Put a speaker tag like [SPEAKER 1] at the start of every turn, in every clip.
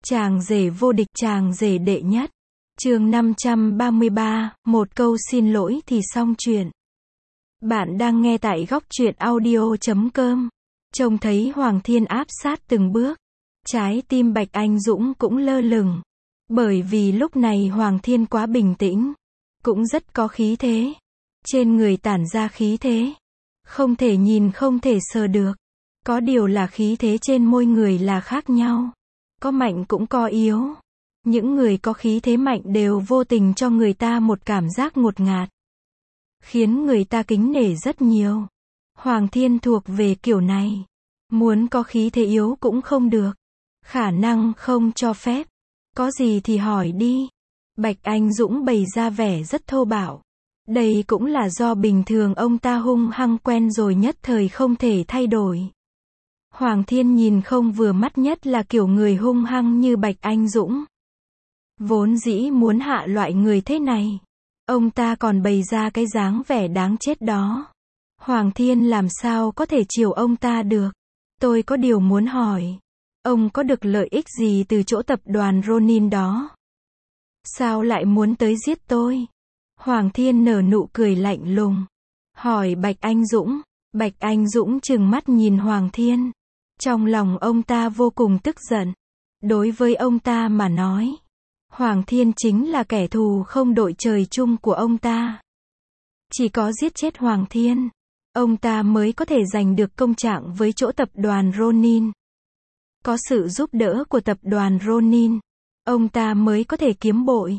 [SPEAKER 1] Chàng rể vô địch, chàng rể đệ nhất. Chương 533, một câu xin lỗi thì xong chuyện. Bạn đang nghe tại góc truyện audio.com. Trông thấy Hoàng Thiên áp sát từng bước. Trái tim Bạch Anh Dũng cũng lơ lửng. Bởi vì lúc này Hoàng Thiên quá bình tĩnh. Cũng rất có khí thế. Trên người tản ra khí thế. Không thể nhìn, không thể sờ được. Có điều là khí thế trên môi người là khác nhau. Có mạnh cũng có yếu. Những người có khí thế mạnh đều vô tình cho người ta một cảm giác ngột ngạt. Khiến người ta kính nể rất nhiều. Hoàng Thiên thuộc về kiểu này. Muốn có khí thế yếu cũng không được. Khả năng không cho phép. Có gì thì hỏi đi. Bạch Anh Dũng bày ra vẻ rất thô bạo. Đây cũng là do bình thường ông ta hung hăng quen rồi nhất thời không thể thay đổi. Hoàng Thiên nhìn không vừa mắt nhất là kiểu người hung hăng như Bạch Anh Dũng. Vốn dĩ muốn hạ loại người thế này. Ông ta còn bày ra cái dáng vẻ đáng chết đó. Hoàng Thiên làm sao có thể chiều ông ta được. Tôi có điều muốn hỏi. Ông có được lợi ích gì từ chỗ tập đoàn Ronin đó? Sao lại muốn tới giết tôi? Hoàng Thiên nở nụ cười lạnh lùng. Hỏi Bạch Anh Dũng. Bạch Anh Dũng trừng mắt nhìn Hoàng Thiên. Trong lòng ông ta vô cùng tức giận. Đối với ông ta mà nói, Hoàng Thiên chính là kẻ thù không đội trời chung của ông ta. Chỉ có giết chết Hoàng Thiên, ông ta mới có thể giành được công trạng với chỗ tập đoàn Ronin. Có sự giúp đỡ của tập đoàn Ronin, ông ta mới có thể kiếm bội.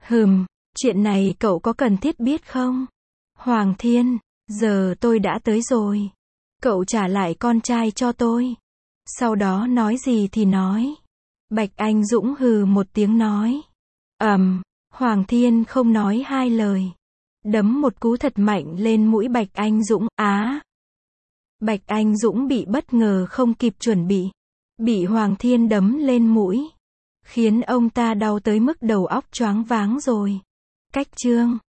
[SPEAKER 1] Chuyện này cậu có cần thiết biết không? Hoàng Thiên, giờ tôi đã tới rồi. Cậu trả lại con trai cho tôi. Sau đó nói gì thì nói. Bạch Anh Dũng hừ một tiếng nói. Hoàng Thiên không nói hai lời. Đấm một cú thật mạnh lên mũi Bạch Anh Dũng. Bạch Anh Dũng bị bất ngờ không kịp chuẩn bị. Bị Hoàng Thiên đấm lên mũi. Khiến ông ta đau tới mức đầu óc choáng váng rồi. Cách chương